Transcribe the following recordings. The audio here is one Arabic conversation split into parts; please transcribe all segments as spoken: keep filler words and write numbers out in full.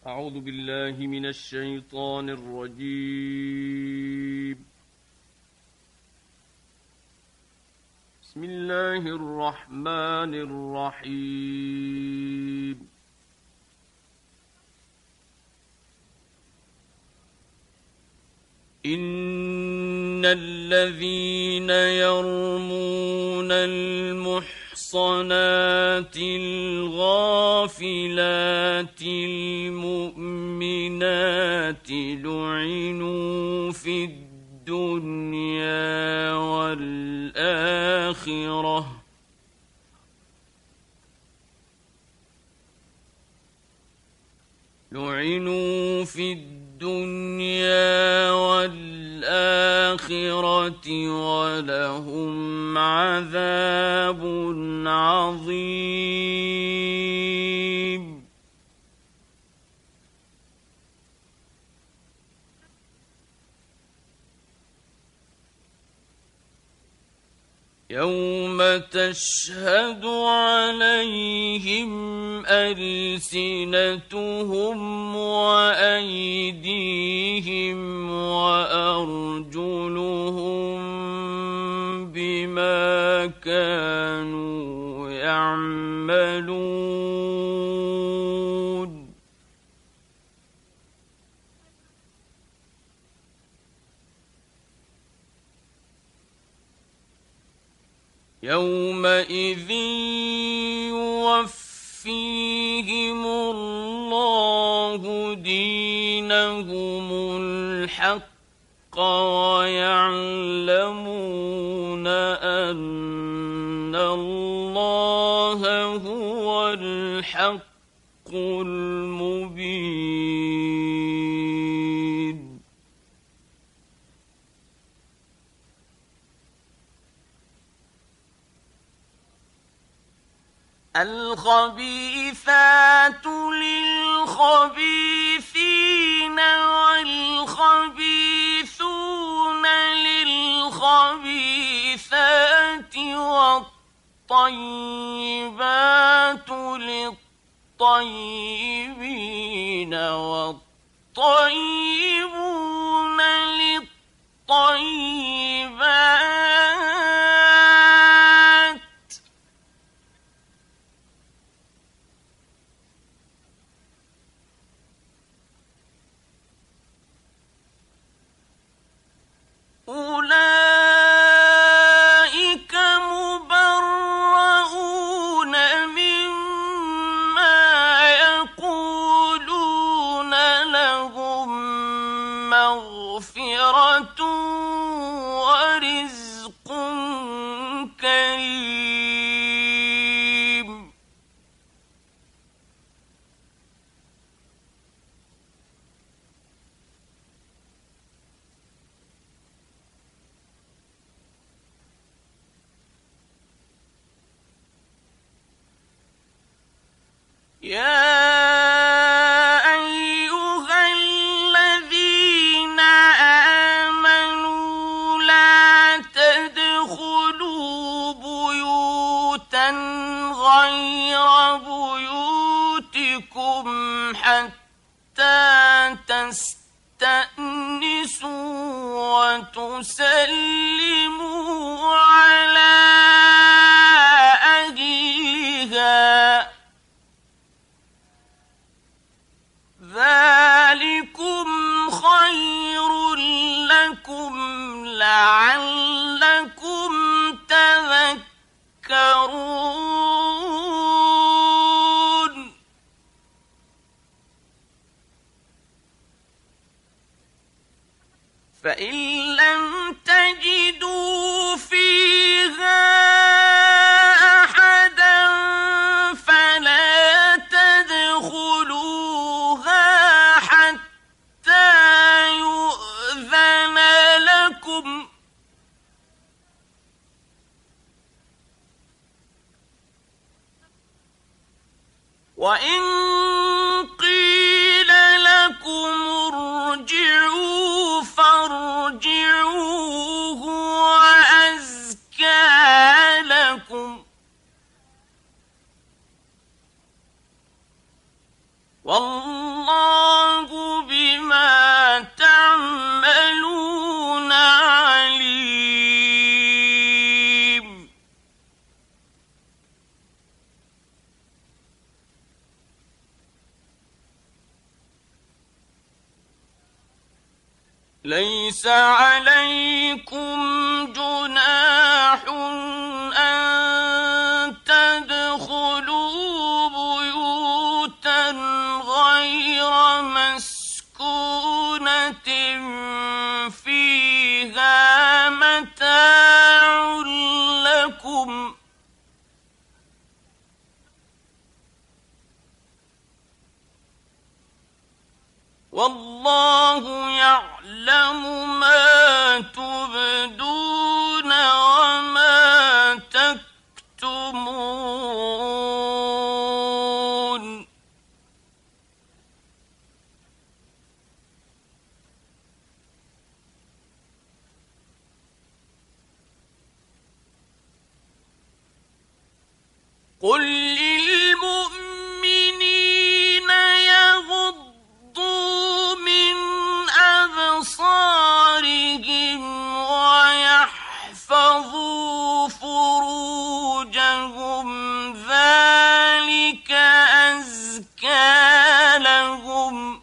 أعوذ بالله من الشيطان الرجيم. بسم الله الرحمن الرحيم. إن الذين يرمون المحصنات الغافلات المؤمنات لعنوا في الدنيا والآخرة لعنوا في الدنيا والآخرة ولهم عذاب عظيم. يوم تشهد عليهم ألسنتهم وأيديهم وأرجلهم بما كانوا يعملون. يومئذ يوفيهم الله دينهم الحق ويعلمون أن الله هو الحق المبين. الخبيثات للخبيثين والخبيثون للخبيثات والطيبات للطيبين والطيبون للطيبات أولئك مبرؤون مما يقولون لهم مغفرة ورزق كريم. يا أيها الذين آمنوا لا تدخلوا بيوتا غير بيوتكم حتى تستأنسوا وتسلموا على أهلها ذلكم خير لكم لعلكم تذكرون. فإن لم تجدوا فيها أحدا فلا تدخلوها حتى يؤذن لكم وإن قيل لكم ارجعوا فارجعوا هو أزكى لكم والله ليس عليكم جناح أن تدخلوا بيوتا غير مسكونة فيها متاع لكم والله يعلم ما تبدون وما تكتمون قل للمؤمنين يغضوا من أبصارهم ويحفظوا فروجهم ذلك أزكى لهم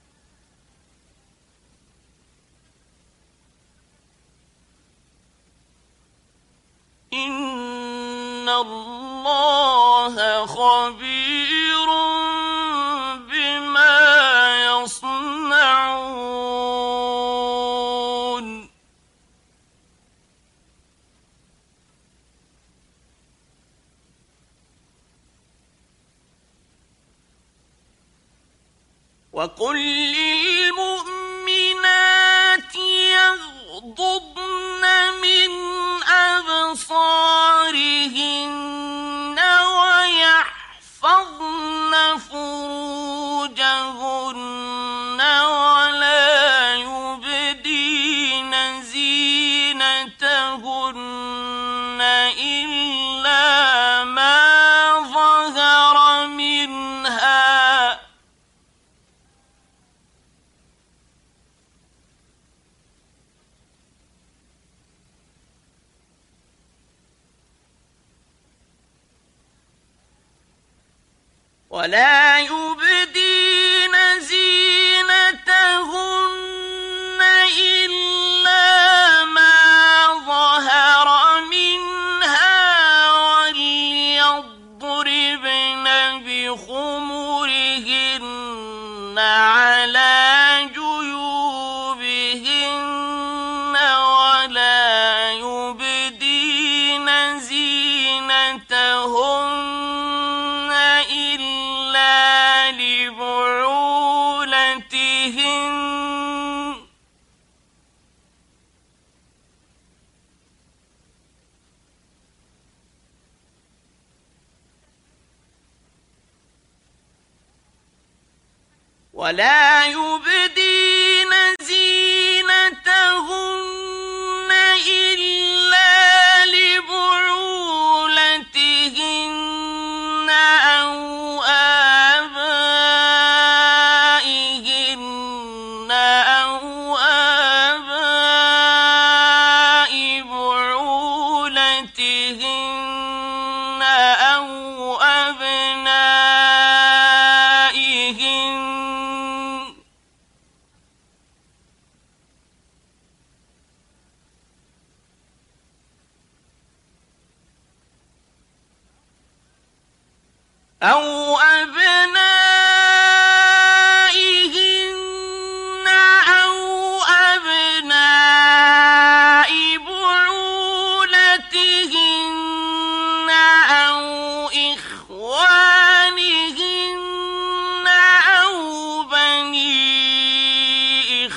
إن الله خبير بما يصنعون وقل للمؤمنات يغضضن من أبصارهن ويحفظن فروجهن ولا يبدين زينتهن إلا ما ظهر منها ولا يبدين زينتهن إلا ما ظهر منها وليضربن بخمرهن على جيوبهن ولا يبدين زينتهن لبعولتهن ولا يبدين زينتهن إلا لبعولتهن أو آبائهن أو آباء بعولتهن أو أبنائهن أو أبنائهن أو أبناء بعولتهن أو إخوانهن أو بني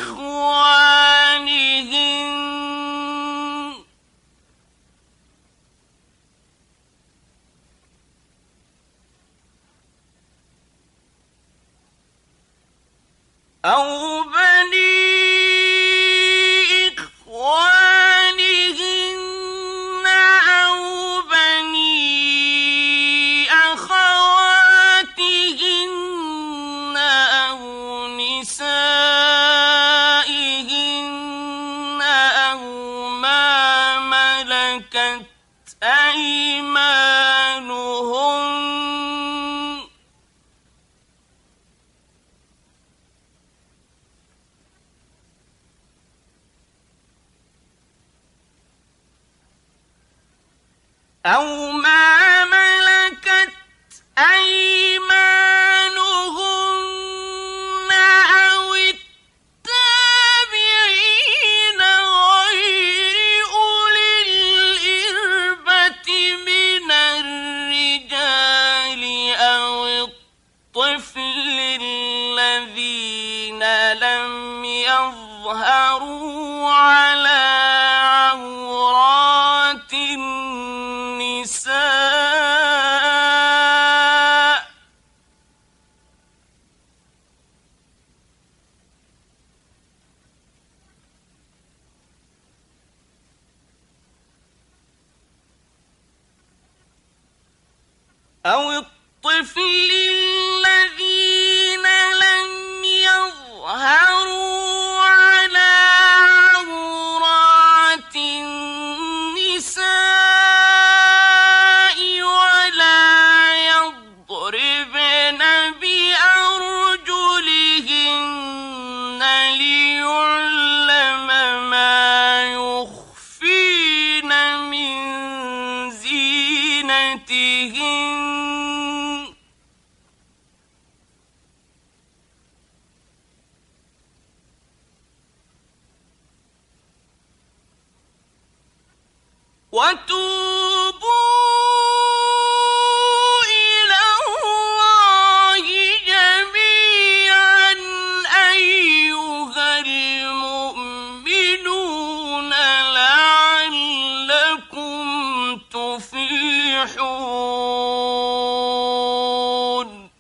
إخوانهن أو بني إخوانهن أو بني أخواتهن أو نسائهن أو ما ملكت أيمانهن أو ما ملكت أيمانهن أو التابعين غير أولي الإربة من الرجال أو الطفل الذين لم يظهروا على عورات النساء أو الطفل الذين لم يظهروا على عورات النساء ولا يضربن بأرجلهن ليعلم ما يخفين من زينتهن وتوبوا إلى الله جميعا أيها المؤمنون لعلكم تفلحون.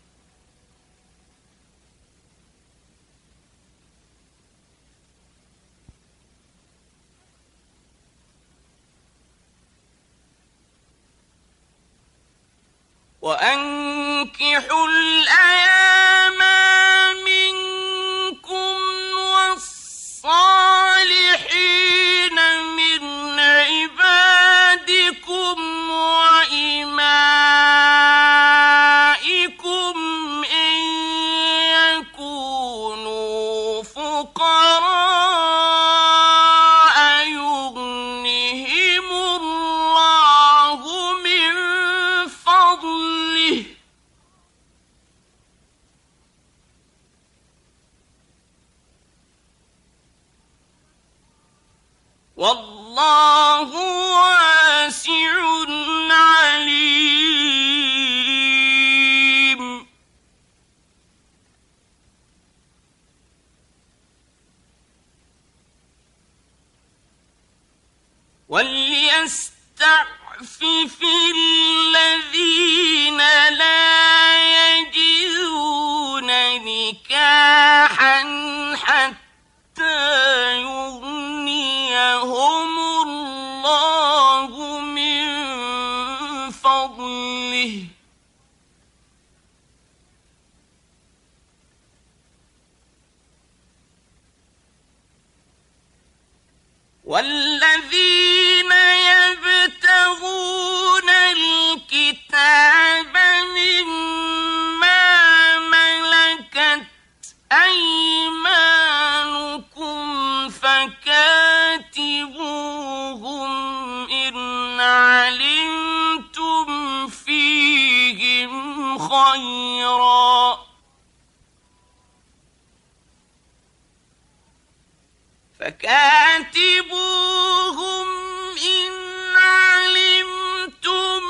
وأنكحوا الأيام منكم والصالحين من عبادكم وإمائكم إن يكونوا فقراء يغنهم الله من فضله والله واسع عليم. وليستعفف الذين لا يجدون نكاحا حتى يغنيهم الله من فضله والذين يبتغون الكتاب مما ملكت أيمانكم فكاتبوهم إن علمتم فيهم خيرا فكاتبوهم إن علمتم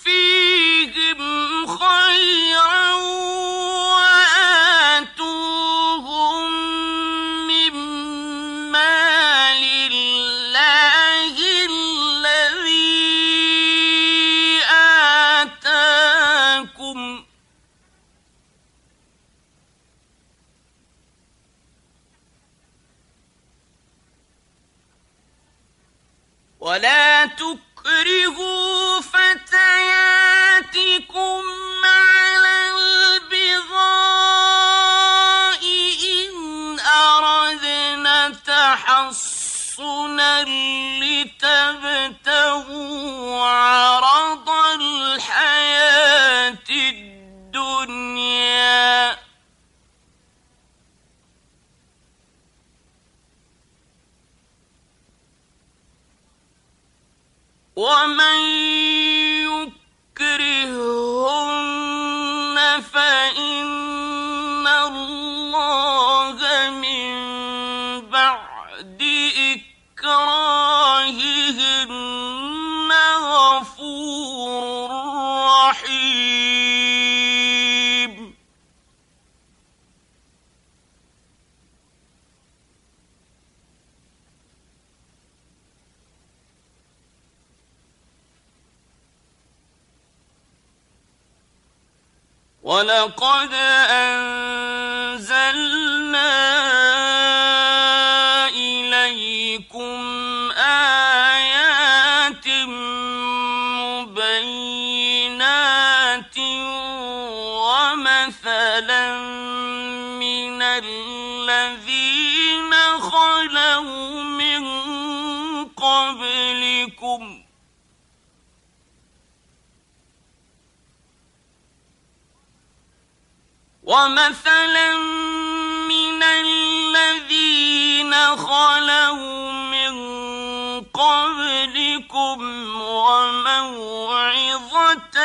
فيهم خيرا وآتوهم مما لله الذي آتاكم ولا تكرهوا فتياتكم على البغاء إن أردنا تحصنا لتبتغوا عرض الحياة الدنيا ومن فإن الله من بعد إكراههن غفور رحيم. وَلَقَدْ أَنزَلْنَا إِلَيْكُمْ آيَاتٍ مُبَيِّنَاتٍ وَمَثَلًا مِّنَ الَّذِينَ خَلَوْا مِن قَبْلِكُمْ وَمَثَلًا مِّنَ الَّذِينَ خَلَوْا مِن قَبْلِكُمْ وَمَوْعِظَةً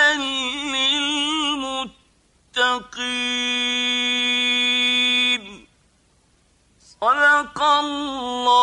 لِّلْمُتَّقِينَ. صدق الله